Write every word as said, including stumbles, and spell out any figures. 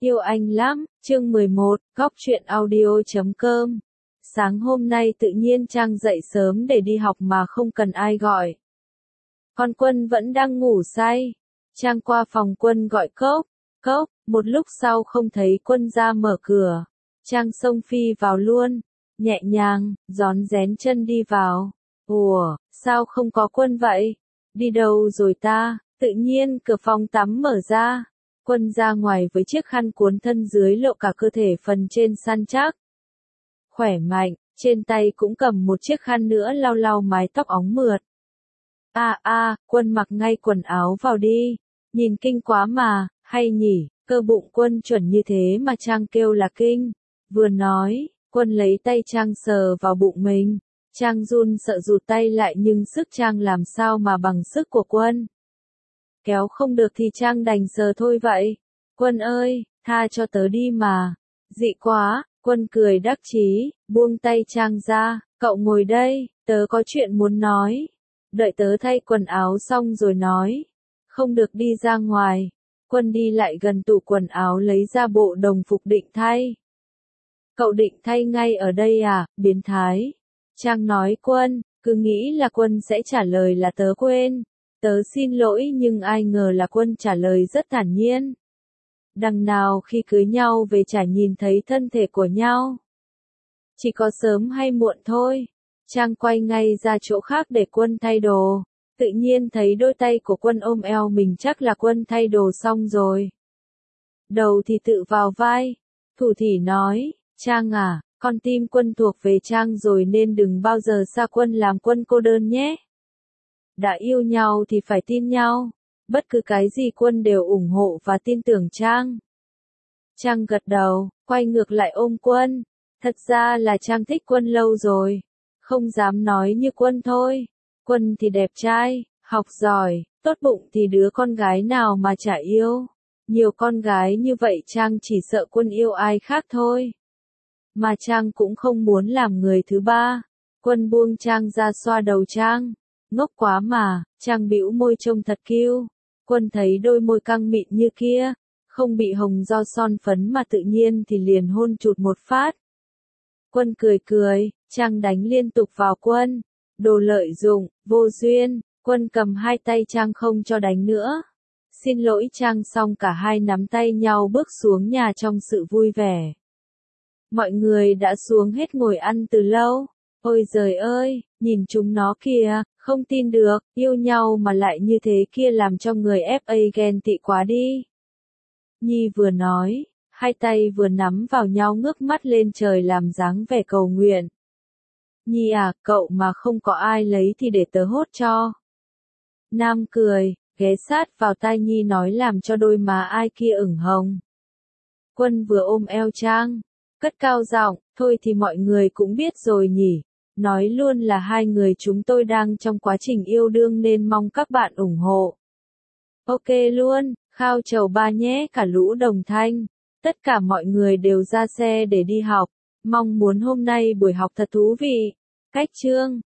Yêu anh lắm, chương mười một, góc truyện audio chấm com. Sáng hôm nay tự nhiên Trang dậy sớm để đi học mà không cần ai gọi. Còn Quân vẫn đang ngủ say. Trang qua phòng Quân gọi cốc, cốc, một lúc sau không thấy Quân ra mở cửa. Trang xông phi vào luôn, nhẹ nhàng, rón rén chân đi vào. Ủa, sao không có Quân vậy? Đi đâu rồi ta? Tự nhiên cửa phòng tắm mở ra. Quân ra ngoài với chiếc khăn cuốn thân dưới lộ cả cơ thể phần trên săn chắc. Khỏe mạnh, trên tay cũng cầm một chiếc khăn nữa lau lau mái tóc óng mượt. À à, Quân mặc ngay quần áo vào đi. Nhìn kinh quá mà, hay nhỉ, cơ bụng Quân chuẩn như thế mà Trang kêu là kinh. Vừa nói, Quân lấy tay Trang sờ vào bụng mình. Trang run sợ rụt tay lại nhưng sức Trang làm sao mà bằng sức của Quân. Kéo không được thì Trang đành sờ thôi vậy. Quân ơi, tha cho tớ đi mà. Dị quá, Quân cười đắc chí, buông tay Trang ra, cậu ngồi đây, tớ có chuyện muốn nói. Đợi tớ thay quần áo xong rồi nói. Không được đi ra ngoài. Quân đi lại gần tủ quần áo lấy ra bộ đồng phục định thay. Cậu định thay ngay ở đây à, biến thái. Trang nói Quân, cứ nghĩ là Quân sẽ trả lời là tớ quên. Tớ xin lỗi nhưng ai ngờ là Quân trả lời rất thản nhiên. Đằng nào khi cưới nhau về chả nhìn thấy thân thể của nhau. Chỉ có sớm hay muộn thôi. Trang quay ngay ra chỗ khác để Quân thay đồ. Tự nhiên thấy đôi tay của Quân ôm eo mình, chắc là Quân thay đồ xong rồi. Đầu thì tự vào vai. Thủ thỉ nói, Trang à, con tim Quân thuộc về Trang rồi nên đừng bao giờ xa Quân làm Quân cô đơn nhé. Đã yêu nhau thì phải tin nhau. Bất cứ cái gì Quân đều ủng hộ và tin tưởng Trang. Trang gật đầu, quay ngược lại ôm Quân. Thật ra là Trang thích Quân lâu rồi. Không dám nói như Quân thôi. Quân thì đẹp trai, học giỏi, tốt bụng thì đứa con gái nào mà chả yêu. Nhiều con gái như vậy Trang chỉ sợ Quân yêu ai khác thôi. Mà Trang cũng không muốn làm người thứ ba. Quân buông Trang ra xoa đầu Trang. Ngốc quá mà, Trang bĩu môi trông thật cute. Quân thấy đôi môi căng mịn như kia, không bị hồng do son phấn mà tự nhiên thì liền hôn chụt một phát. Quân cười cười, Trang đánh liên tục vào Quân. Đồ lợi dụng, vô duyên, Quân cầm hai tay Trang không cho đánh nữa. Xin lỗi Trang xong cả hai nắm tay nhau bước xuống nhà trong sự vui vẻ. Mọi người đã xuống hết ngồi ăn từ lâu. Ôi giời ơi, nhìn chúng nó kìa, không tin được, yêu nhau mà lại như thế kia làm cho người ép a ghen tị quá đi. Nhi vừa nói, hai tay vừa nắm vào nhau ngước mắt lên trời làm dáng vẻ cầu nguyện. Nhi à, cậu mà không có ai lấy thì để tớ hốt cho. Nam cười, ghé sát vào tai Nhi nói làm cho đôi má ai kia ửng hồng. Quân vừa ôm eo Trang, cất cao giọng, thôi thì mọi người cũng biết rồi nhỉ. Nói luôn là hai người chúng tôi đang trong quá trình yêu đương nên mong các bạn ủng hộ. Ok luôn, khao chầu ba nhé cả lũ đồng thanh. Tất cả mọi người đều ra xe để đi học. Mong muốn hôm nay buổi học thật thú vị. Cách chương